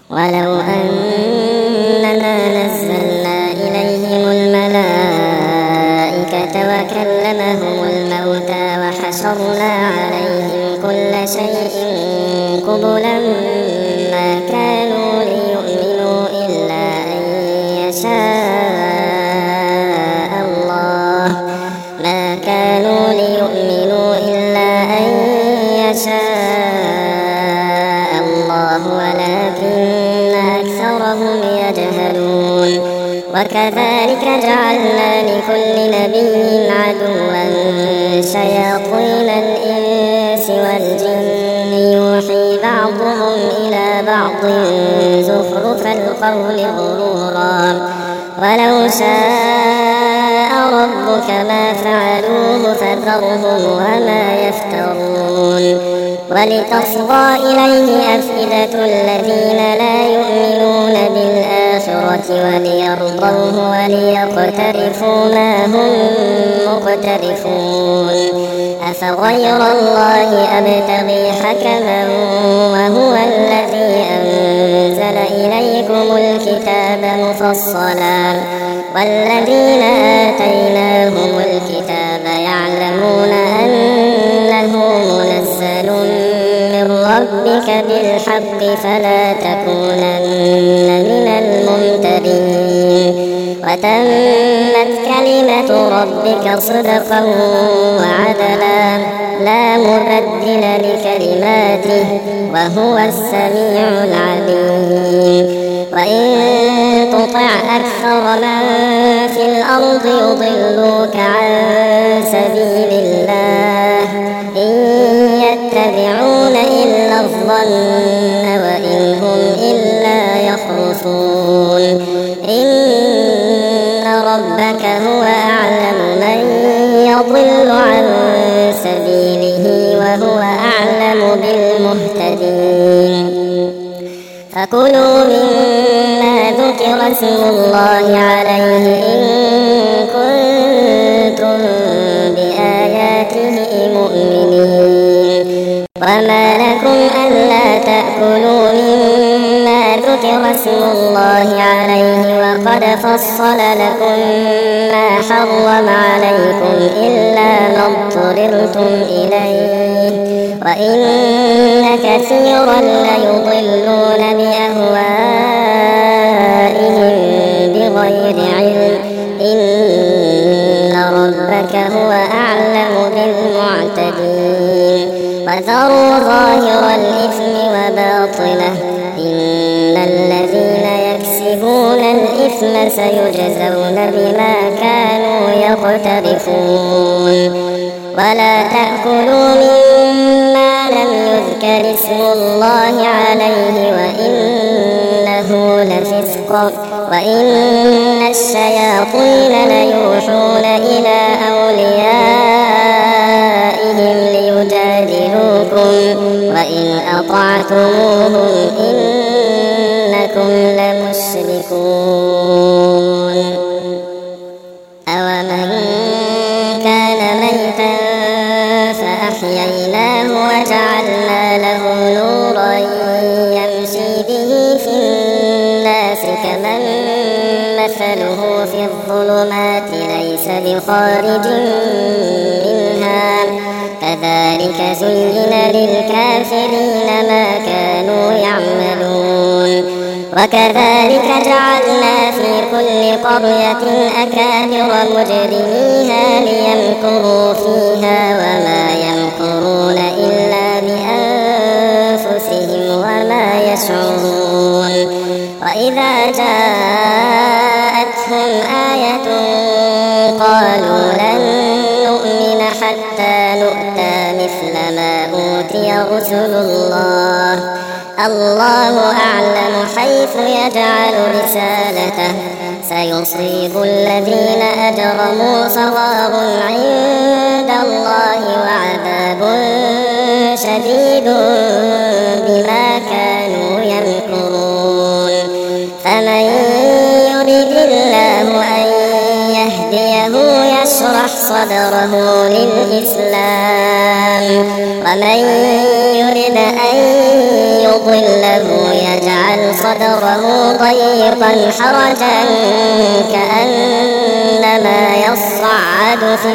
ولو أننا نزلنا إليهم الملائكة وكلمهم الموتى وحشرنا عليهم كل شيء قبلا ما كانوا ليؤمنوا إلا أن يشاء الله ولكن أكثرهم يجهلون وكذلك جعلنا لكل نبي عدوا شياطين الإنس والجن يوحي بعضهم إلى بعض زخرف القول غرورا ولو شاء ربك ما فعلوه فذرهم وما يفترون ولتصغى إليه أفئدة الذين لا يؤمنون بالآخرة وليرضوه وليقترفوا ما هم مقترفون أفغير الله أبتغي حكما وهو الذي أنزل إليكم الكتاب مفصلا والذين آتيناهم الكتاب يعلمون أنه منزل من ربك بالحق فلا تكونن من الممترين وتمت كلمة ربك صدقا وعدلا لا مبدل لكلماته وهو السميع العليم وإن تطع أكثر من في الأرض يضلوك عن سبيل الله إن يتبعون إلا الظن وإن هم إلا يخرصون إن ربك هو أعلم من يضل عن سبيله وهو أعلم بالمهتدين فكلوا مما ذكر اسم الله عليه إن كنتم بآياته مؤمنين وما لكم ألا تأكلوا مما ذكر اسم الله عليه وقد فصل لكم ما حرم عليكم إلا ما اضطررتم إليه وإن كثيرا ليضلون بأهوائهم بغير علم إن ربك هو أعلم بالمعتدين وذروا ظاهر الإثم وباطنه إن الذين يكسبون الإثم سيجزون بما كانوا يقترفون ولا تأكلوا مما لم يذكر اسم الله عليه وإنه لفسق وإن الشياطين ليوحون إلى أوليائهم ليجادلوكم وإن أطعتموهم إنكم لمشركون أومن كان ميتا فأحييناه وجعلنا له نورا يمشي به في الناس كمن مثله في الظلمات ليس بخارج منها كذلك زين للكافرين ما كانوا يعملون وكذلك جعلنا في كل قرية أكابر مجرميها ليمكروا فيها وما يمكرون إلا بأنفسهم وما يشعرون وإذا جاءتهم آية قالوا لن نؤمن حتى نؤتى مثل ما أوتي رسل الله أعلم حيث يجعل رسالته سيصيب الذين أجرموا صغار عند الله وعذاب شديد بما كانوا يمكرون فمن يرد الله أن يهديه يشرح صدره للإسلام ومن يرد أن يضله يجعل صدره ضيقا حرجا كأنما يصعد في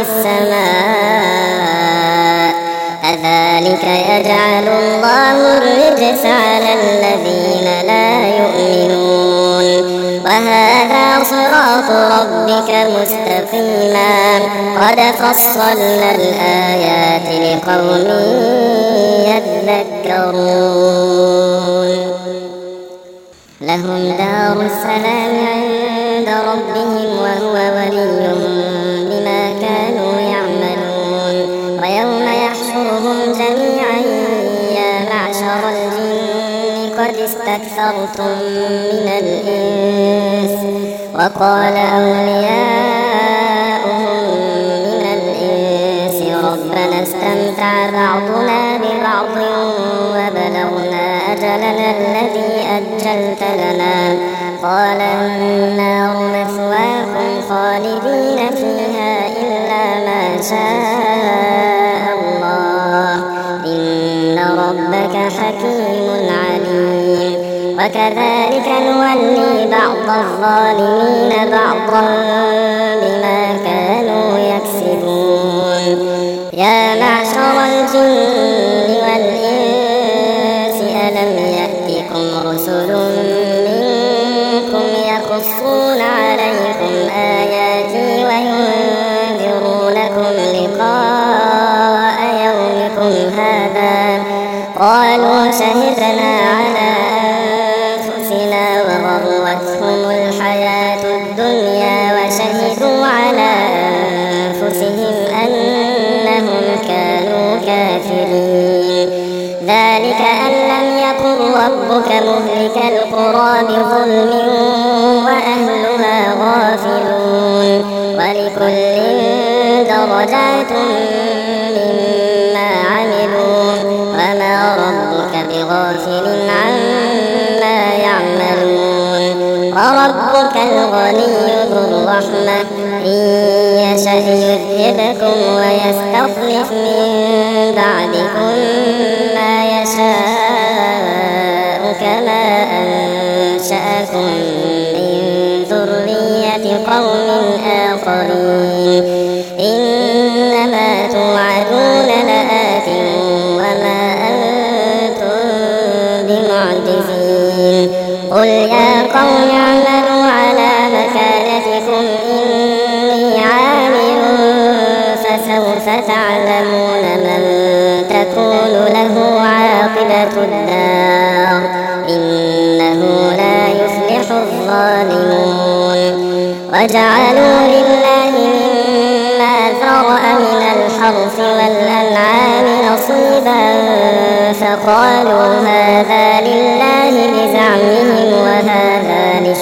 السماء كذلك يجعل الله الرجس على الذين لا يؤمنون وهذا صراط ربك مستقيما قد فصلنا الآيات لقوم يذكرون لهم دار السلام عند ربهم وهو وليهم بما كانوا يعملون ويوم يحشرهم جميعا يا معشر الجن قد استكثرتم من الإنس وقال أولياؤهم من الإنس ربنا استمتع بعضنا ببعض وبلغنا أجلنا الذي أجلت لنا قال النار مثواكم خالدين فيها إلا ما شاء الله إن ربك حكيم عليم وكذلك نولي بعض الظالمين بعضا بما كانوا يكسبون يا معشر الجن والإنس ألم يأتكم رسل منكم يقصون عليكم آياتي وينذرونكم لقاء يومكم هذا قالوا شهدنا على أنفسنا وغرتهم الحياة الدنيا وشهدوا على أنفسهم أنهم كانوا كافرين ذلك أن لم يكن ربك مهلك القرى بظلم وأهلها غافلون ولكل درجات مما عملوا وما ربك بغافل عما يعملون وربك الغني ذو الرحمة إن يشأ يذهبكم ويستخلف من بعدكم ما يشاء كما أنشأكم من ذرية قوم آخرين إنما توعدون لآت وما أنتم بمعجزين قل يا قوم اعملوا على مكانتكم إني عامل فسوف تعلمون من تكون له عاقبة الدار إنه لا يفلح الظالمون وجعلوا لله مما ذرأ من الحرث والأنعام نصيبا فقالوا هذا لله بزعمهم وهذا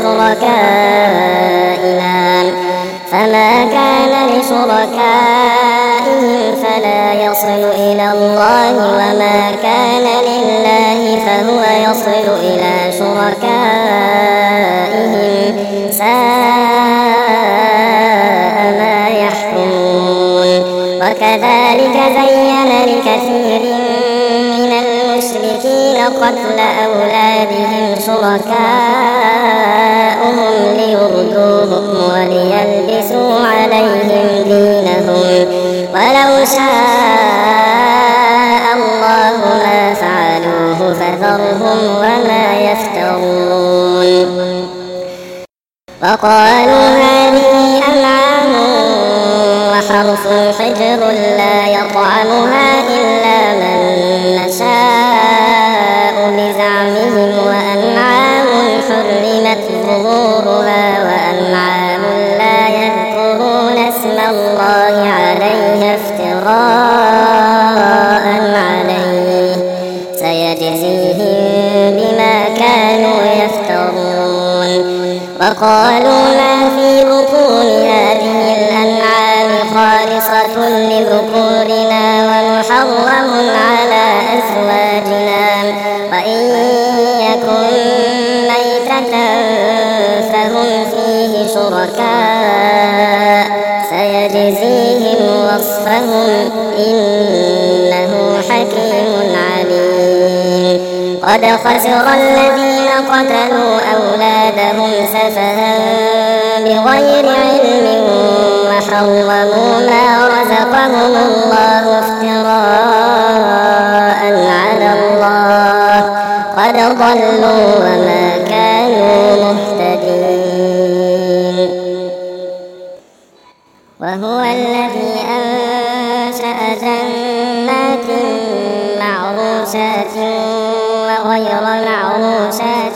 لشركائنا فما كان لشركائهم فلا يصل إلى الله وما كان لله فهو يصل إلى شركائهم ساء ما يحكمون وكذلك زين لكثير من المشركين قتل أولادهم شركاؤهم ليردوهم وليلبسوا عليهم دينهم ولو شاء الله ما فعلوه فذرهم وما يفترون وقالوا هذه أنعام وحرث حجر لا يطعمها إلا من نشاء بزعمهم وأنعام حرمت ظهورها وأنعام لا يذكرون اسم الله عليها افتراء عليه سيجزيهم بما كانوا يفترون وقالوا ما في بطون هذه الأنعام خالصة لذكورنا ومحرم على أزواجنا وإن يكن ميتة فهم فيه شركاء سيجزيهم وصفهم إنه حكيم عليم قد قد خسر الذين قتلوا أولادهم سفها بغير علم وحرموا ما رزقهم الله افتراء على الله قد ضلوا وما كانوا مهتدين. وهو الذي أنشأ جنات معروشات وغير معروشات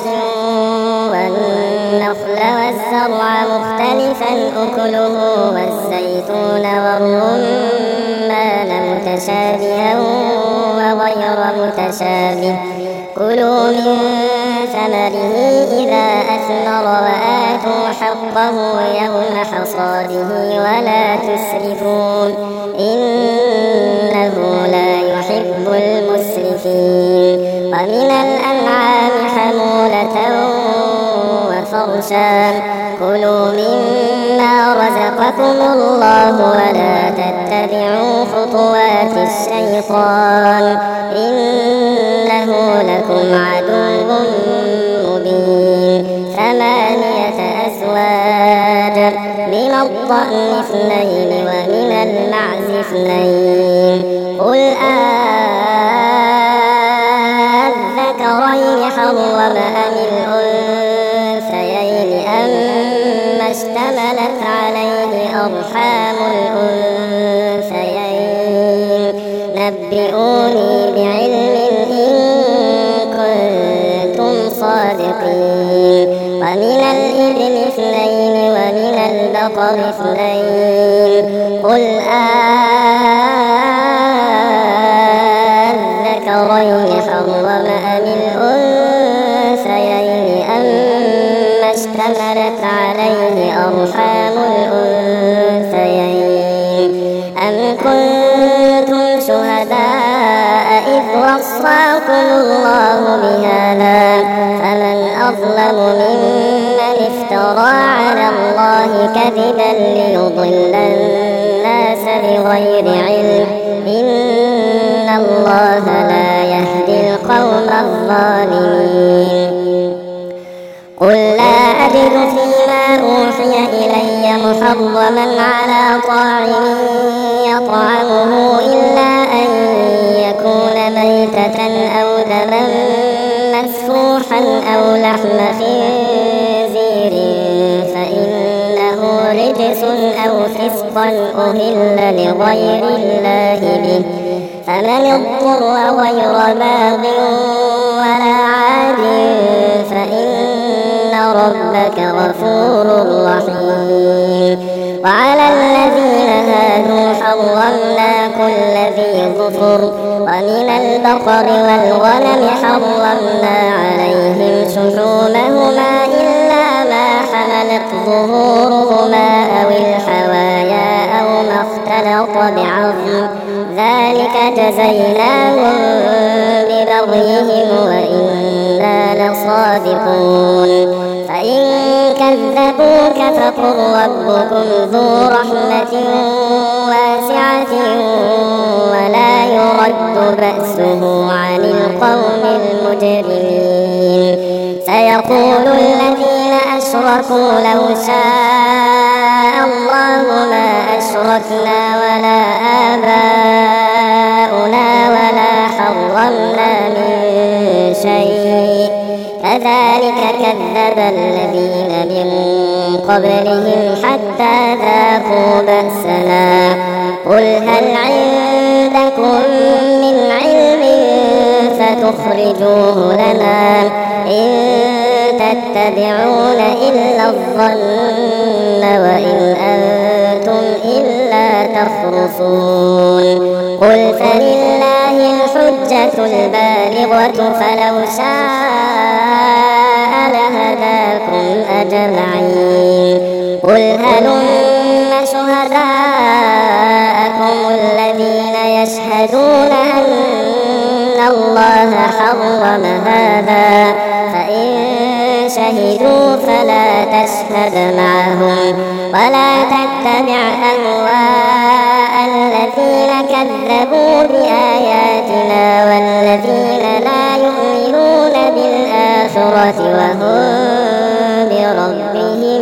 والنخل والزرع مختلفا أكله والزيتون والرمان متشابها وغير متشابه كلوا من ثمره إذا أثمر وآتوا حقه يوم حصاده ولا تسرفوا إنه لا يحب المسرفين. ومن الأنعام حمولة وفرشا كلوا مما رزقكم الله ولا تتبعوا خطوات الشيطان إنه لكم عدو مبين. 8 أزواج من الضأن 2 ومن المعز 2 قل أذكرين حرم أم الأنثيين أما اشتملت عليه أرحام الأنثيين نبئوني بعلم إن كنتم صادقين. ومن الإبل 2 ومن البقر 2 قل أذكرين حرم أم الأنثيين أما اشتملت عليه أرحام الأنثيين أم كنتم شهداء إذ وصاكم الله بهذا فمن أظلم ممن افترى على الله كذبا ليضل الناس بغير علم إن الله لا يهدي القوم الظالمين. قل لا أجد فيما أوحي إلي محرما على طاعم يطعمه إلا أن يكون ميتة أو دما مسفوحا أو لحم خنزير فإنه رجس أو فسقا أهل لغير الله به فمن اضطر غير باغ ولا عاد فإن ربك غفور رحيم. وعلى الذين هادوا حرمنا كل ذي ظفر ومن البقر والغنم حرمنا عليهم شحومهما إلا ما حملت ظهورهما أو الحوايا أو ما اختلط بعظم ذلك جزيناهم ببغيهم وإنا لصادقون. فإن كذبوك فقل ربكم ذو رحمة واسعة ولا يرد بأسه عن القوم المجرمين. سيقول الذين أشركوا لو شاء الله ما أشركنا ولا آباؤنا ولا حرمنا من شيء كذلك كذب الذين من قبلهم حتى ذاقوا بأسنا قل هل عندكم من علم فتخرجوه لنا إن تتبعون إلا الظن وإن أنتم إلا تخرصون. قل فلله الحجة البالغة فلو شاء لهداكم أجمعين. قل هلم شهداءكم الذين يشهدون أن الله حرم هذا فإن شهدوا فلا تشهد معهم ولا تتبع أهواء الذين كذبوا بآياتنا والذين لا يؤمنون الآخرة وهم بربهم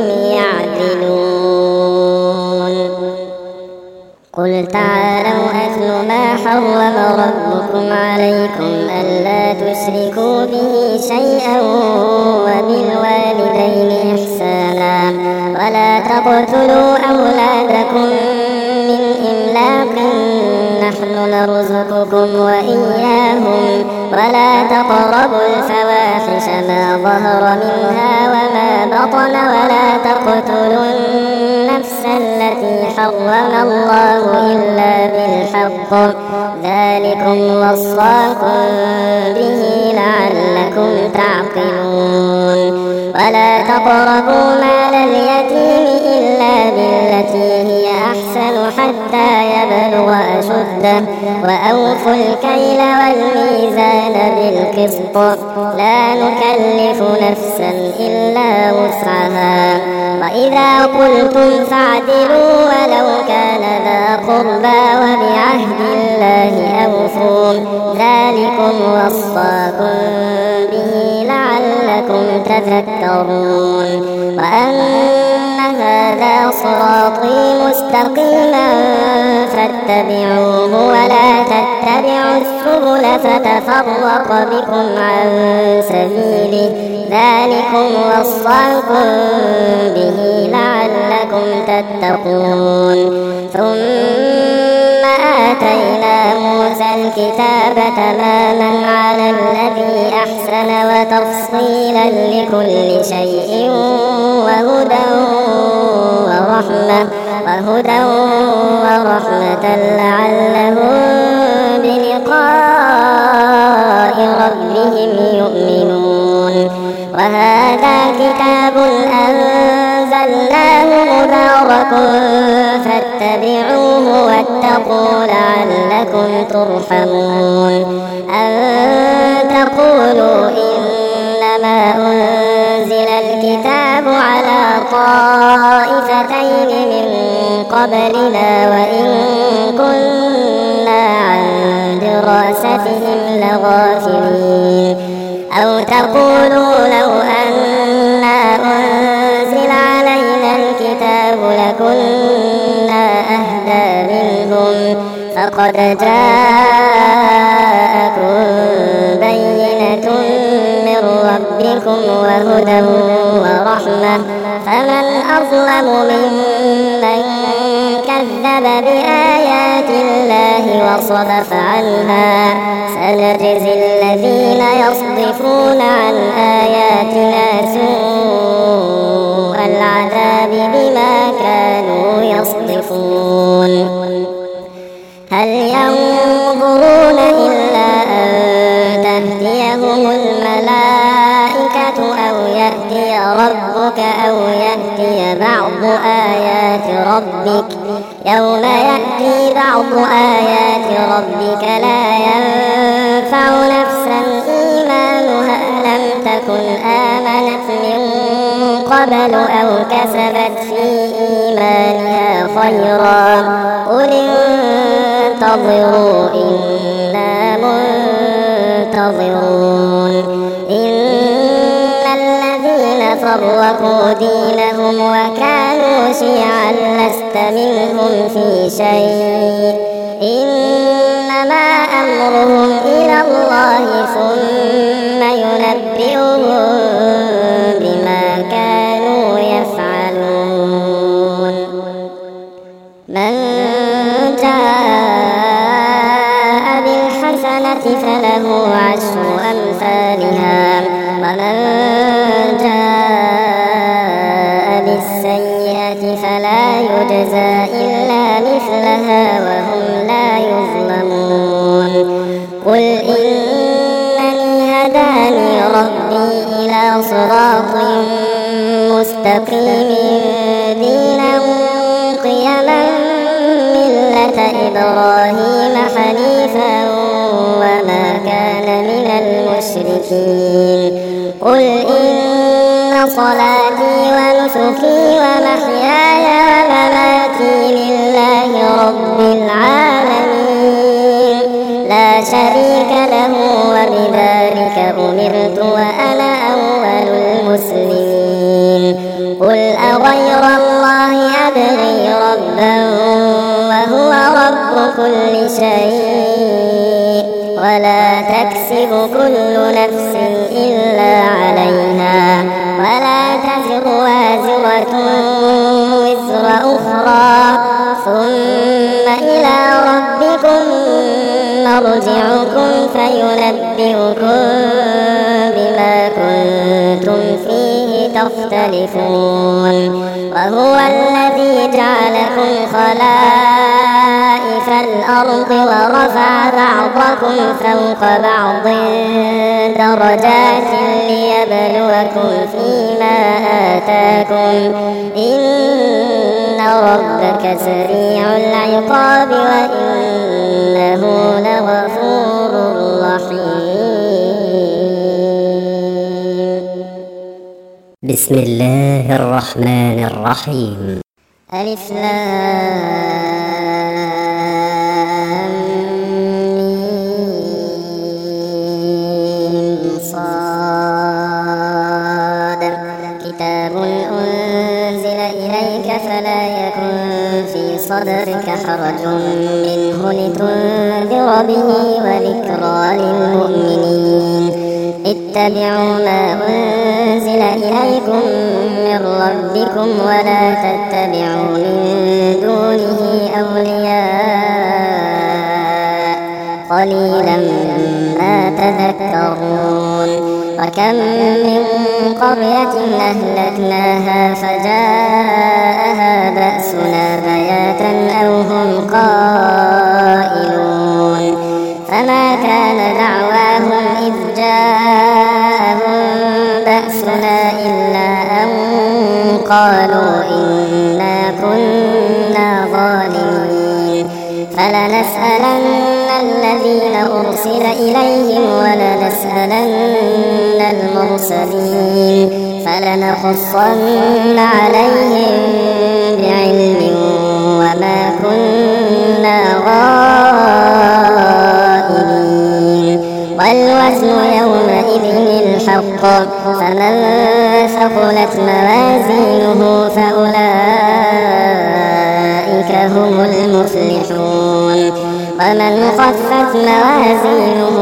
يعدلون. قل تعالوا أتل ما حرم ربكم عليكم ألا تشركوا به شيئا وبالوالدين إحسانا ولا تقتلوا أولادكم من إملاق نحن نرزقكم وإياهم ولا تقربوا الفواحش ما ظهر منها وما بطن ولا تقتلوا النفس التي حرم الله إلا بالحق ذلكم وصاكم به لعلكم تعقلون. ولا تقربوا مال اليتيم إلا بالتي هي أحسن حتى يبلغ أشده وأوفوا الكيل والميزان بالقسط لا نكلف نفسا إلا وسعها وإذا قلتم فاعدلوا ولو كان ذا قربى وبعهد الله أوفوا ذلكم وصاكم به لعلكم تذكرون. وأن هذا صراطي مستقيما فاتبعوه ولا تتبعوا السبل فتفرق بكم عن سبيله ذلكم وصاكم به لعلكم تتقون. ثم آتينا موسى الكتاب تماما على الذي أحسن وتفصيلا لكل شيء وهدى ورحمة لعلهم بلقاء ربهم يؤمنون. وهذا كتاب أنزلناه مبارك فاتبعوه واتقوا لعلكم ترحمون. أن تقولوا إنما أنزل الكتاب على طائفتين من قبلنا وإن كنا عن دراستهم لغافلين. أو تقولوا لو أنا أنزل علينا الكتاب لكنا أهدى منهم فقد جاءكم بينة من ربكم وهدى ورحمة فمن أظلم ممن كذب بآيات الله وصدف عنها سنجزي الذين يصدفون عن آياتنا سوء العذاب بما كانوا يصدفون. هل ينظرون إلا أن تأتيهم الملائكة أو يأتي ربك أو يأتي بعض آيات ربك يوم يأتي بعض آيات ربك لا ينفع نفسا إيمانها لم تكن آمنت من قبل أو كسبت في إيمانها خيرا قل انتظروا إنا منتظرون. إن الذين فرقوا دينهم وكانوا شيعا لست منهم في شيء إنما أمرهم إلى الله ثم ينبئهم بما كانوا يفعلون. من جاء بالحسنة فله عشر أمثالها ومن جاء بالسيئة فلا يجزى إلا مثلها وهم لا يظلمون. قل إنني هداني ربي إلى صراط مستقيم دينا قيما ملة إبراهيم حنيفا وما كان من المشركين. قل إن صلاتي ونسكي ومحياي ومماتي لله رب العالمين لا شريك له وبذلك أمرت وأنا أول المسلمين. قل أغير الله أبغي ربا وهو رب كل شيء ولا تكسب كل نفس إلا عليها ولا تزر وازرة وزر أخرى ثم إلى ربكم مرجعكم فينبئكم بما كنتم فيه تختلفون. وهو الذي جعلكم خلائف الأرض ورفع بعضكم فوق بعض درجات ليبلوكم فيما آتاكم إن ربك سريع العقاب وإنه لغفور رحيم. بسم الله الرحمن الرحيم. ألف لام ميم صاد كتاب أنزل إليك فلا يكن في صدرك حرج منه لتنذر به وذكرى للمؤمنين. اتبعوا ما أنزل إليكم من ربكم ولا تتبعوا من دونه أولياء قليلا ما تذكرون. وكم من قرية أهلكناها فجاءها بأسنا بياتا أو هم قائلون فما كان دعواهم إذ جاءهم بأسنا إلا أن قالوا إنا كنا ظالمين. فلنسألن الذين أرسل إليهم ولنسألن المرسلين فلنقصن عليهم بعلم وما كنا غائبين. والوزن يومئذ الحق فمن ثقلت موازينه فأولئك هم المفلحون ومن خفت موازينه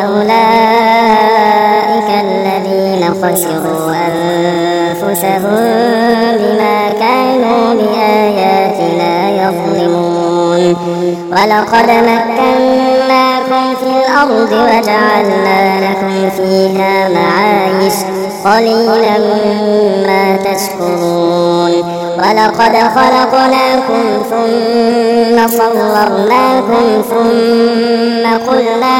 فأولئك الذين خسروا أنفسهم بما كانوا بآياتنا يظلمون. ولقد مكناكم في الأرض وجعلنا لكم فيها معايش قليلا ما تشكرون. ولقد خلقناكم ثم صورناكم ثم قلنا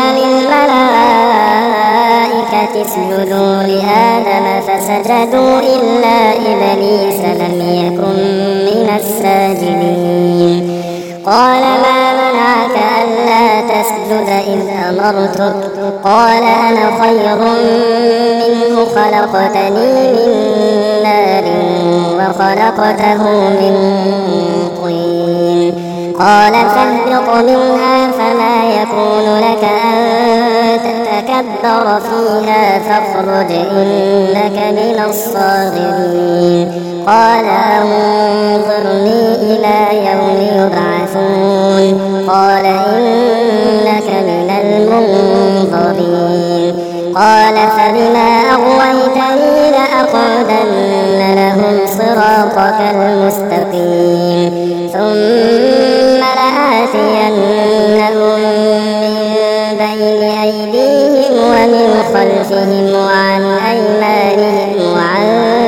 للملائكة اسجدوا لآدم فسجدوا إلا إبليس لم يكن من الساجدين. قال ما منعك ألا تسجد إذ أمرتك قال أنا خير منه خلقتني من نار وخلقته من طين. قال فاهبط منها فما يكون لك أن تتكبر فيها فاخرج إنك من الصاغرين. قال أنظرني إلى يوم يبعثون قال إنك من المنظرين. قال فبما أغويتني لأقعدن لهم صراطك المستقيم ثم لآتينهم من بين أيديهم ومن خلفهم وعن أيمانهم وعن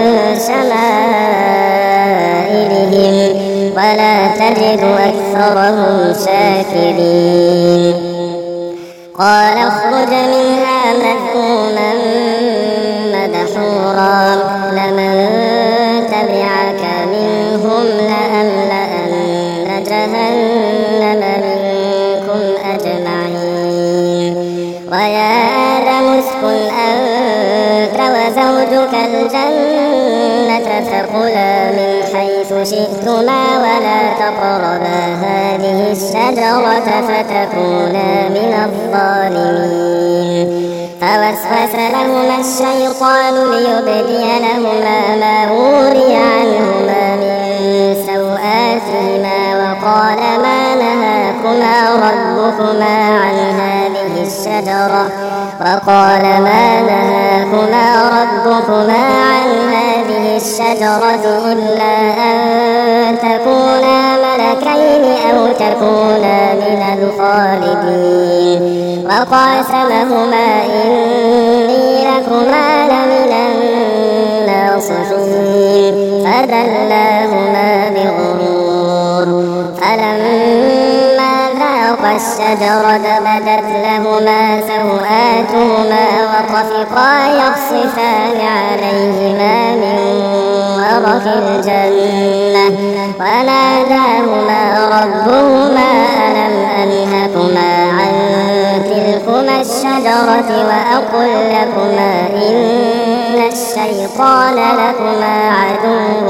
شمائلهم ولا تجد أكثرهم شاكرين. قال اخرج منها مذءوما مدحورا لمن تبعك منهم لأملأن جهنم منكم أجمعين. ويا آدم اسكن أنت وزوجك الجنة فكلا من حيث شئتما ولا تقربا هذه الشجرة فتكونا من الظالمين. ووسوس لهما الشيطان ليبدي لهما ما وري عنهما من سوآتهما وقال ما نهاكما ربكما عن هذه الشجرة إلا أن تكونا ملكين أو تكونا من الخالدين وقاسمهما إني لكما لمن الناصحين فدلاهما بغرور فلما ذاقا الشجرة بدت لهما سوآتهما وطفقا يخصفان عليهما من ورق الجنة وناداهما ربهما ألم أنهكما عن تلكما الشجرة وأقل لكما إن الشيطان لكما عدو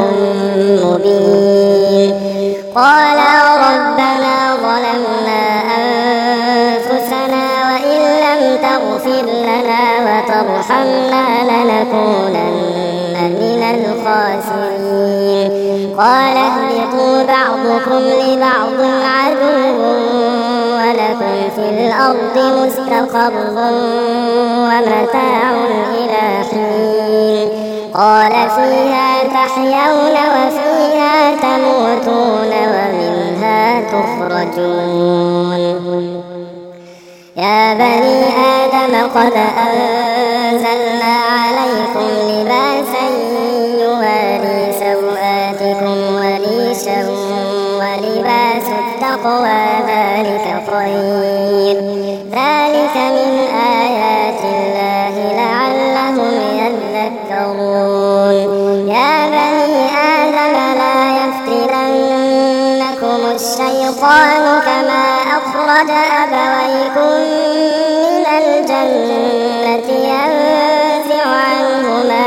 مبين قالا ربنا ظلمنا أنفسنا وإن لم تغفر لنا وترحمنا لنكونن من الخاسرين قال اهبطوا بعضكم لبعض عدو ولكم في الأرض مستقر ومتاع إلى حين قال فيها تحيون وفيها تموتون ومنها تخرجون يا بني آدم قد أنزلنا عليكم لباسا يواري سوآتكم وريشا ولباس التقوى ذلك خير ذلك من آيات الله لعلهم يذكرون يا بني آدم لا يفتننكم الشيطان كما أخرج أبويكم من الجنة ينزع عنهما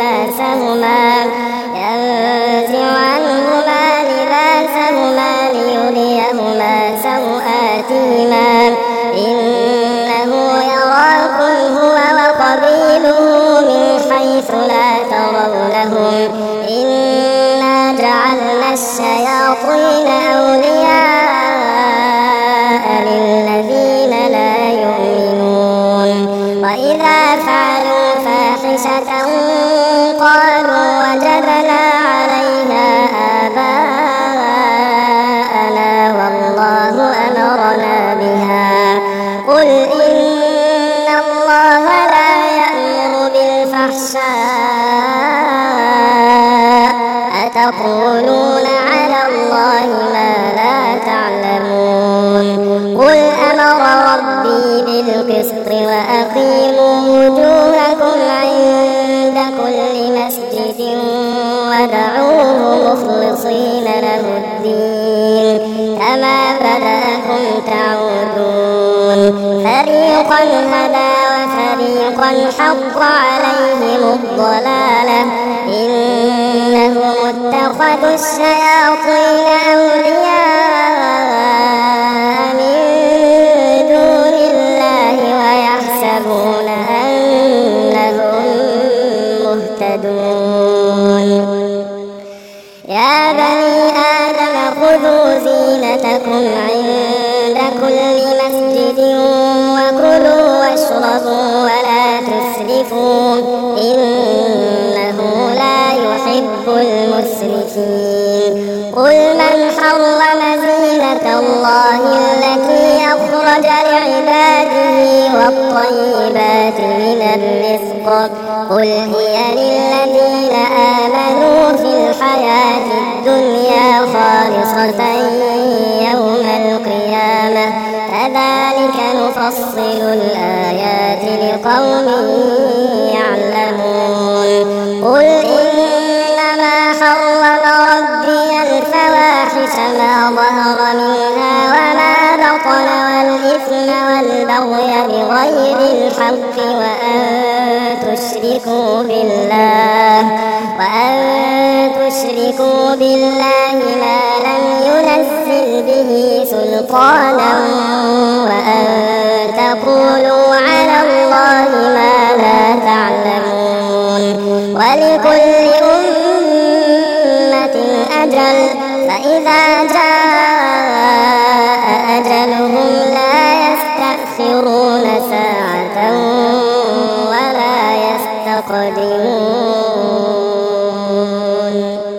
لباسهما ليريهما سوآتهما إنه يراكم هو وقبيله من حيث لا ترونهم إنا جعلنا الشياطين أولياء للذين لا يؤمنون وإذا فعلوا فاحشة قالوا وجدنا عليها آباءنا والله أمرنا بها قل إن الله لا يأمر بالفحشاء أتقولون على الله ما لا تعلمون قل أمر ربي بالقسط وأقيموا وجوهكم عند كل مسجد ودعوه مخلصين له الدين كما بدأكم تعودون فريقا هدى وفريقا حق عليهم الضلالة إنهم اتخذوا الشياطين أولياء من دون الله ويحسبون أنهم مهتدون يا بني آدم خذوا زينتكم عند كل مسجد وكلوا واشربوا ولا تسرفوا إنه لا يحب المسرفين قل من حرم زينة الله التي أخرج لعباده والطيبات من الرزق قل هي للذين آمنوا في الحياة الدنيا خالصة يوم القيامة كذلك نفصل الآيات لقوم يعلمون قل إنما حرم ربي الفواحش ما ظهر منها وما بطن والإثم والبغي بغير الحق وأن تشركوا بالله ما لم ينزل به سلطانا وأن تقولوا على الله ما يعلمون ولكل أمة أجل فإذا جاء أجلهم لا يستأخرون ساعة ولا يستقدمون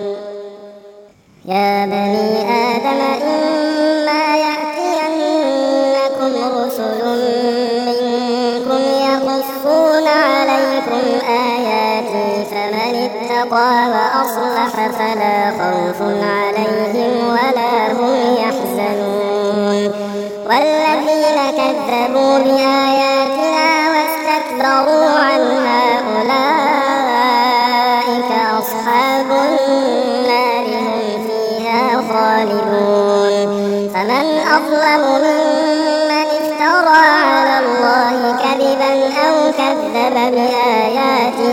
يا بني آدم إما يأتينكم رسل منكم يقصون عليكم آياتي فمن اتقى وأصلح فلا خوف عليهم ولا هم يحزنون والذين كذبوا بآياتنا واستكبروا عنها أولئك أصحاب النار هم فيها خالدون فمن أظلم ممن افترى على الله كذبا أو كذب بآياته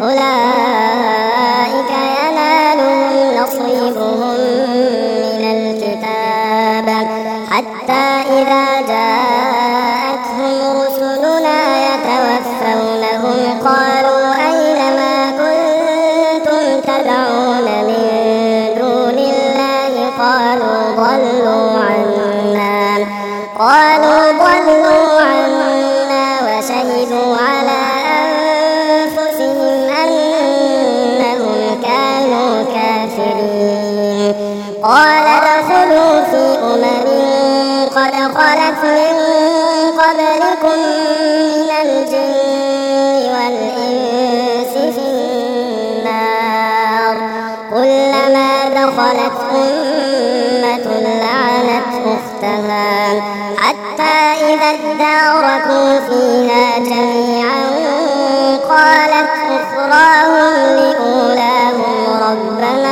أولئك ينالهم نصيبهم من الكتاب حتى إذا جاءتهم رسلنا يتوفونهم قالوا أين ما كنتم تدعون من دون الله قالوا ضلوا عنا وشهدوا على أنفسهم أنهم كانوا كافرين قال ادخلوا في أمم قد خلت من قبلكم من الجن والإنس في النار كلما دخلت أمة لعنت أختها حتى إذا اداركوا فيها جميعا قالت أخراهم لأولاهم ربنا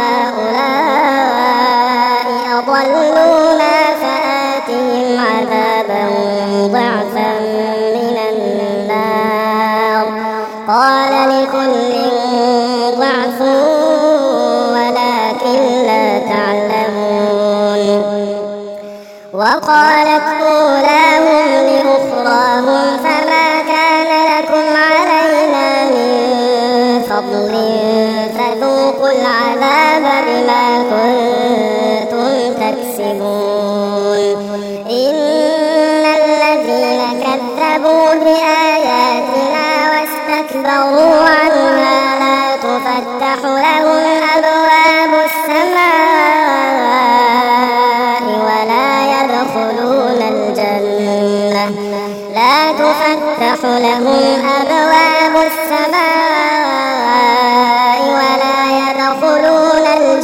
هؤلاء أضلونا فآتهم عذابا ضعفا من النار قال لكل ضعف ولكن لا تعلمون وقالت أولاهم لأخراهم فما كان لكم علينا من فضل فذوقوا العذاب بما كنتم تكسبون إن الذين كذبوا بآياتنا واستكبروا عنها لا تفتح لهم أبواب السماء ولا يدخلون الجنة لا تفتح لهم أبواب السماء ولا يدخلون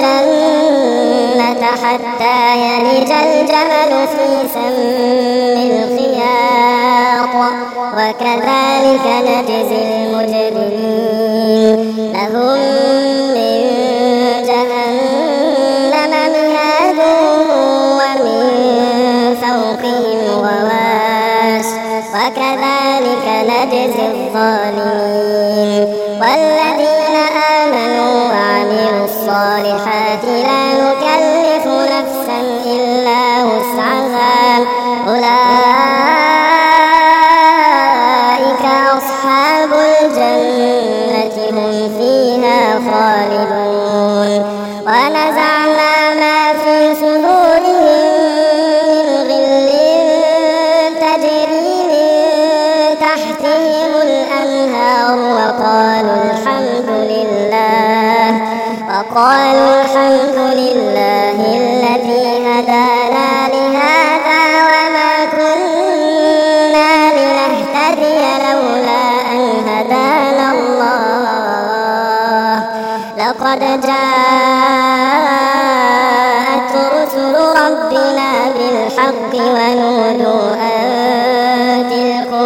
الجنة حتى يلج الجمل في سم الخياط وكذلك نجزي المجرمين لهم من جهنم مهاد ومن فوقهم غواش وكذلك نجزي الظالمين والذين آمنوا وعملوا الصالحات لا نكلف نفسا إلا وسعها أولئك أصحاب الجنة هم فيها خالدون ونزعنا ما في صدورهم من غل تجري من تحتهم الأنهار وقالوا الحمد لله الذي هدانا لهذا وما كنا لنهتدي لولا أن هدانا الله لقد جاءت رسل ربنا بالحق ونودوا أن تلكم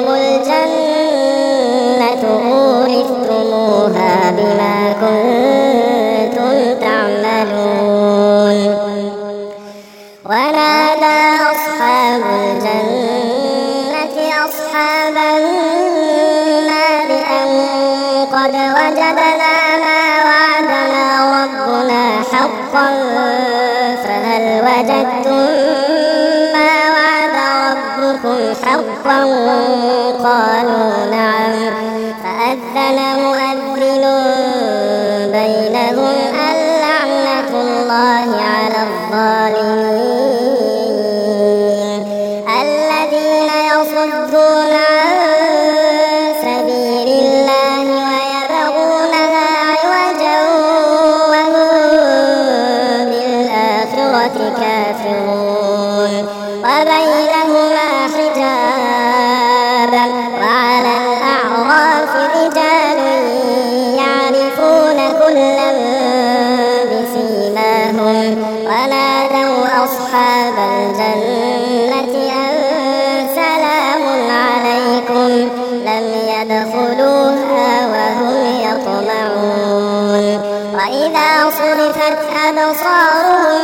الجنة أورثتموها بما كنتم تعملون ونادى أصحاب الجنة أصحاب النار أن قد وجدنا ما وعدنا ربنا حقا فهل وجدتم ما وعد ربكم حقا قالوا نعم أذن مؤذن بينهم اللعنة الله على الظالمين الذين يصدون عن سبيل الله ويبغونها عوجا وهم بالآخرة كافرون وبينهما حجاب وعلى الأعراف رجال يعرفون كلا بسيماهم ونادوا أصحاب الجنة أن سلام عليكم لم يدخلوها وهم يطمعون وإذا صرفت أبصارهم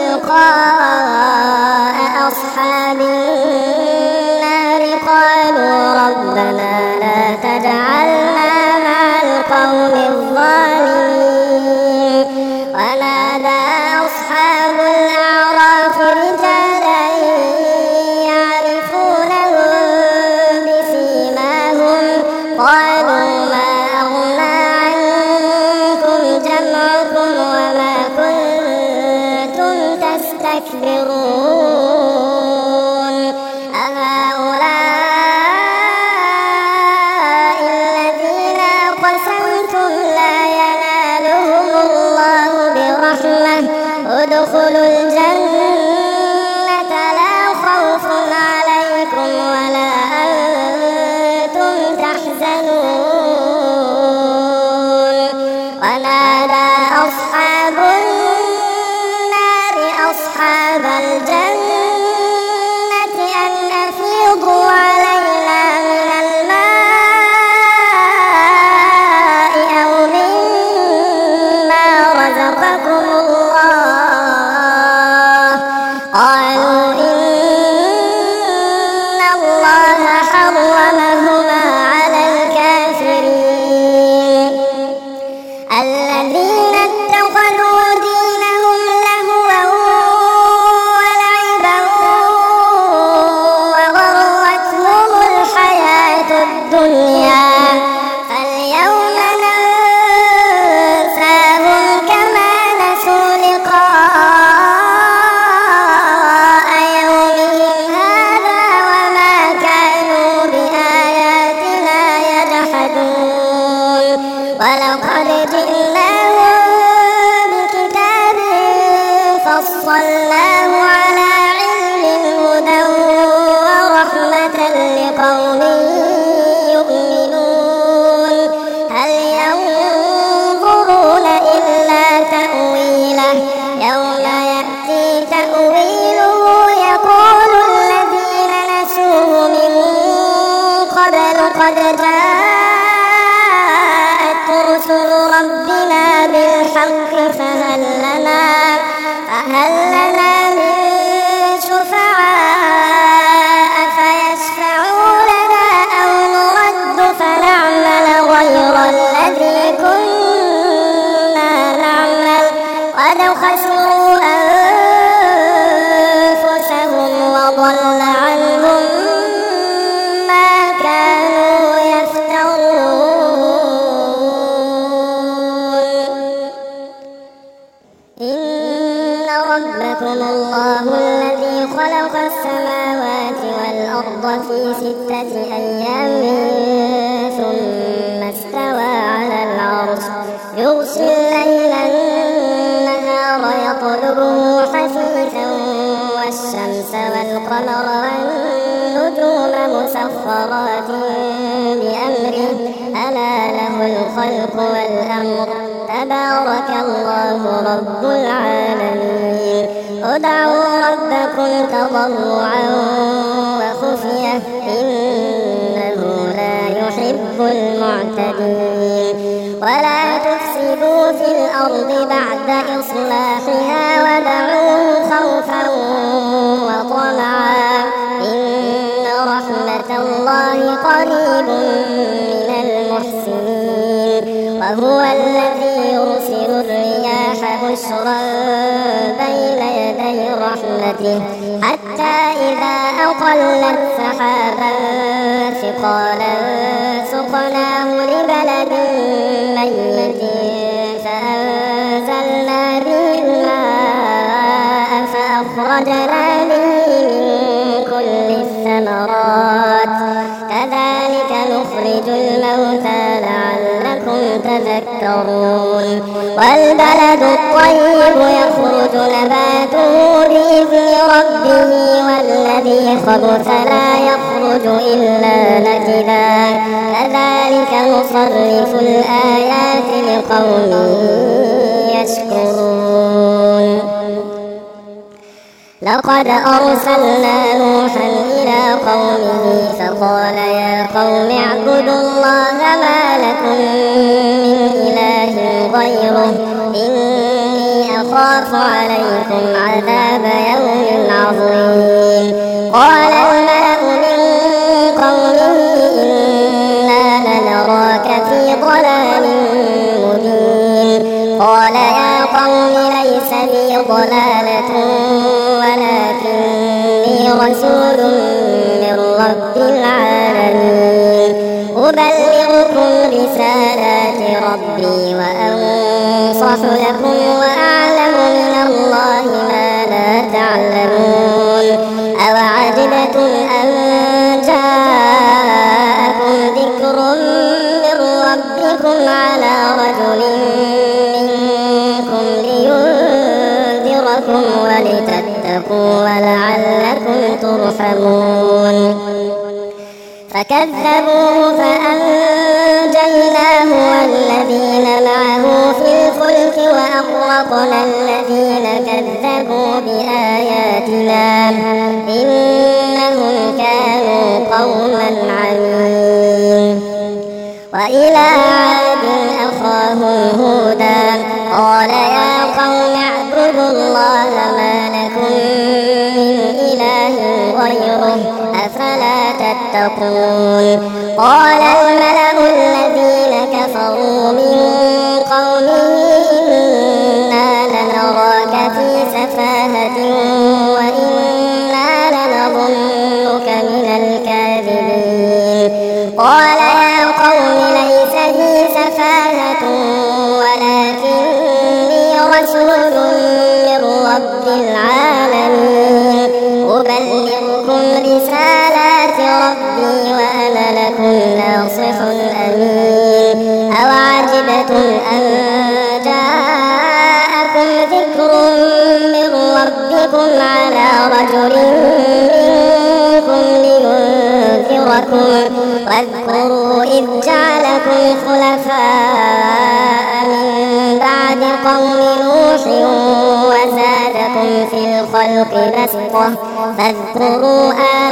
تلقاء أصحاب النار قالوا ربنا لا تجعلنا مع القوم الظالمين ونادى أصحاب الأعراف رجالا يعرفونهم بسيماهم قالوا ما أغنى عنكم جمعكم وما كنتم تستكبرون أهؤلاء الذين أقسمتم لا ينالهم الله برحمة ادخلوا الجنة لا خوف عليكم ولا أنتم تحزنون ونادى أصحاب النار أصحاب الجنة أن أفيضوا علينا من الماء أو مما رزقكم الله قالوا إن الله حرمهما على الكافرين الذين اتخذوا دينهم لهوا ولعبا وغرتهم الحياة الدنيا فاليوم ننساهم كما نسوا لقاء يومهم هذا وما كانوا بآياتنا يجحدون ولقد جئناهم بكتاب فصلناه على علم هدى ورحمة لقوم يؤمنون هل ينظرون إلا تأويله يوم يأتي تأويله يقول الذين نسوه من قبل قد جاءت رسل ربنا بالحق فهل لنا من شفعاء فيشفعوا لنا أو نرد فنعمل غير الذي كنا نعمل قد خسروا أنفسهم وضل عنهم ما كانوا يفترون إن ربكم الله الذي خلق السماوات والأرض في 6 أيام ثم استوى على العرش يغشي الليل النهار يطلبه حثيثا والشمس والقمر والنجوم مسخرات بأمره ألا له الخلق والأمر تبارك الله رب العالمين ادعوا ربكم تضرعا وخفية إنه لا يحب المعتدين ولا تفسدوا في الأرض بعد إصلاحها ودعوه خوفا وطمعا إن رحمة الله قريب من المحسنين وهو الذي يرسل الرياح بشرا بين يدي رحمته حتى إذا أقلت سحابا ثقالا سقناه لبلد ميت فأنزلنا به الماء فأخرجنا به من كل الثمرات كذلك نخرج الموتى لعلكم تذكرون والبلد الطيب يخرج نباته بإذن ربه والذي خبث لا يخرج إلا نكدا كذلك نصرف الآيات لقوم يشكرون لقد أرسلنا نوحا إلى قومه فقال يا قوم اعبدوا الله ما لكم من إله غيره إني أخاف عليكم عذاب يوم عظيم قال الملأ من قومه إنا لنراك في ضلال مبين قال يا قوم ليس بي ضلالة ولكني رسول من رب العالمين أبلغكم رسالات ربي وأنصح لكم وأعلم من الله ما لا تعلمون أوعجبتم أن جاءكم ذكر من ربكم على رجل منكم لينذركم ولتتقوا ولعلكم ترحمون فكذبوه فأنجيناه والذين معه في الفلك وأغرقنا الذين كذبوا بآياتنا إنهم كانوا قوما عمين وإلى عاد أخاهم هودا قال يا قوم اعبدوا الله ما لكم من إله غيره أفلا تتقون قال الملأ الذين كفروا من قومه إنا لنراك في سفاهة وإنا لنظنك من الكاذبين قال يا قوم ليس بي سفاهة ولكني رسول من رب العالمين أبلغكم رسالات ربي وأنا لكم ناصح أمين أوعجبتم أن جاءكم ذكر من ربكم على رجل منكم لينذركم واذكروا إذ جعلكم خلفاء من بعد قوم نوح وزادكم في الخلق بسطة فاذكروا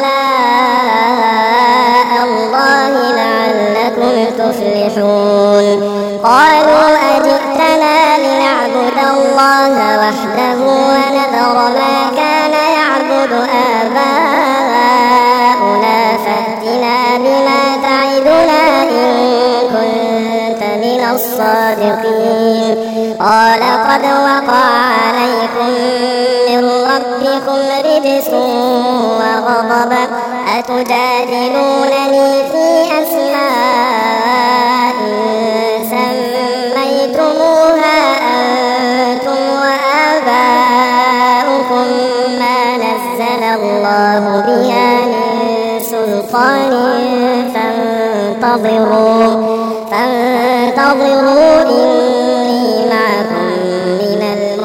آلاء الله لعلكم تفلحون قالوا أجئتنا لنعبد الله وحده ونذر ما كان يعبد آباؤنا فأتنا بما تعدنا إن كنت من الصادقين قال قد وقع عليكم من ربكم رجس وغضب أتجادلونني في أسماء سميتموها أنتم وآباؤكم ما نزل الله بها من سلطان فانتظروا إني معكم من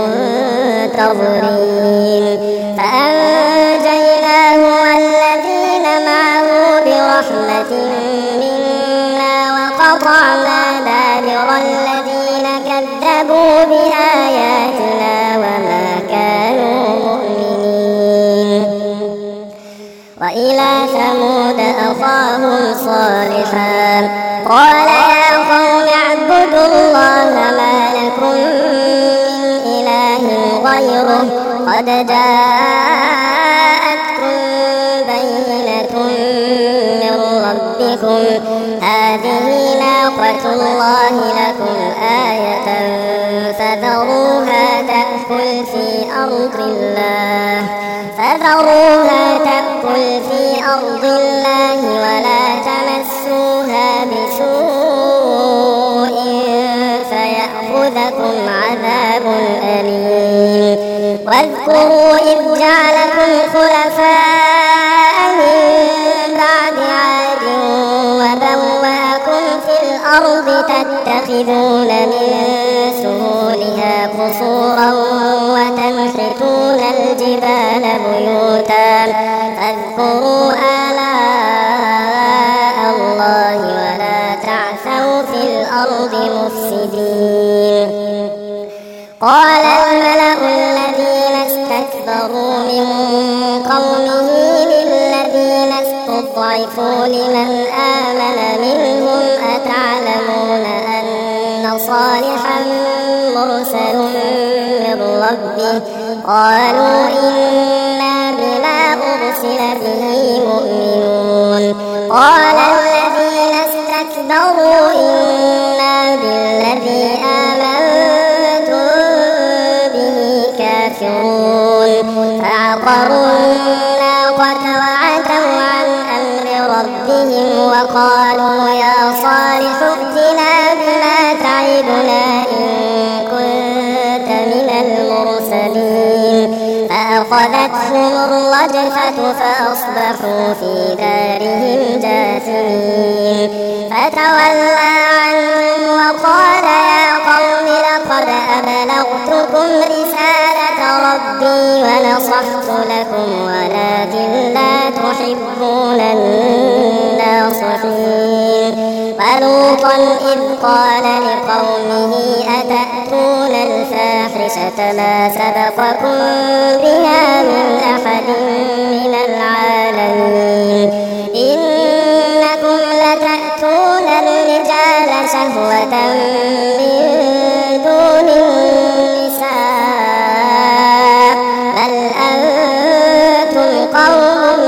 المنتظرين فأنجيناه والذين معه برحمة منا وقطعنا دابر الذين كذبوا بآياتنا وما كانوا مؤمنين وإلى ثمود أخاهم صالحا قال يا قوم اعبدوا الله ما لكم من إله غيره قد جاءتكم بينة من ربكم هذه ناقة الله لكم آية فذروها أرض الله فذروها تأكل في أرض الله ولا تمسوها بسوء فيأخذكم عذاب أليم واذكروا إذ جعلكم خلفاء من بعد عاد وبوأكم في الأرض تتخذون من سهولها قصورا وتنحتون الجبال بيوتا فاذكروا آلاء الله ولا تعثوا في الأرض مفسدين قال الملأ الذين استكبروا من قومه للذين استضعفوا لمن آمن منهم أتعلمون أن صالحا مرسل من ربه قالوا إنا بما أرسل به مؤمنون قال الذين استكبروا إنا بالذي آمنتم به كافرون فعقروا الناقة وعتوا عن أمر ربهم وقالوا يا صالح ائتنا بما تعدنا إن كنت من المرسلين فأخذتهم الرجفة فأصبحوا في دارهم جاثمين فتولى عنهم وقال يا قوم لقد أبلغتكم رسالة ربي ونصحت لكم ولكن لا تحبون الناصحين ولوطا إذ قال لقومه أتأتون الفاحشة ما سبقكم بها من أحد من العالمين إنكم لتأتون الرجال شهوة من دون النساء بل أنتم قوم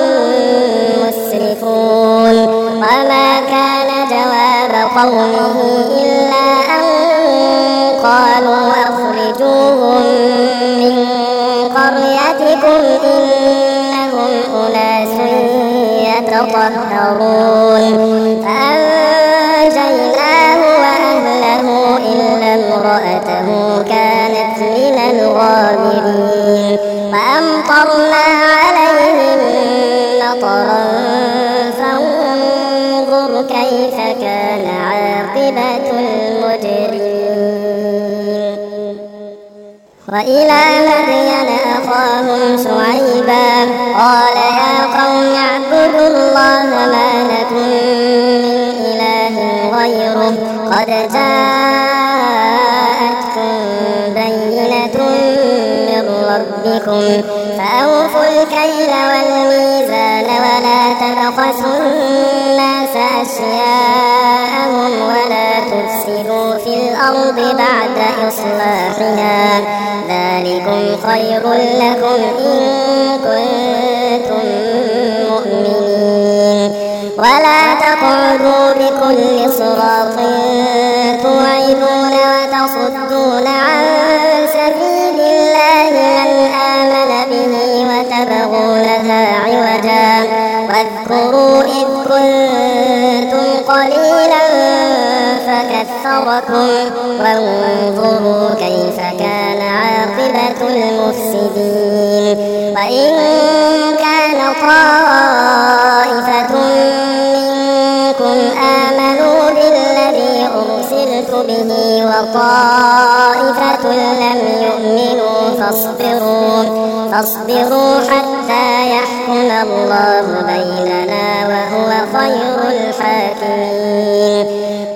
مسرفون وما كان جواب قومه إلا أن قالوا أخرجوهم من قريتكم إنهم أناس يتطهرون فأنجيناه وأهله إلا امرأته كانت من الغابرين وأمطرنا عليهم مطرا فانظر كيف كان عاقبة المجرمين وإلى مدين أخاهم شعيبا قال يا قوم اعبدوا الله ما لكم من إله غيره قد جاءتكم بينة من ربكم فأوفوا الكيل والميزان ولا تبخسوا الناس أشياءهم ولا تفسدوا في الأرض بعد إصلاحها ذلكم خير لكم إن كنتم مؤمنين ولا تقعدوا بكل صراط توعدون وتصدون عن سبيل الله من آمن به وتبغونها عوجا واذكروا إذ كنتم قليلا فكثركم وانظروا كيف كان عاقبة المفسدين وإن كان طائفة منكم آمنوا بالذي أرسلت به وطائفة لم يؤمنوا فاصبروا حتى يحكم الله بيننا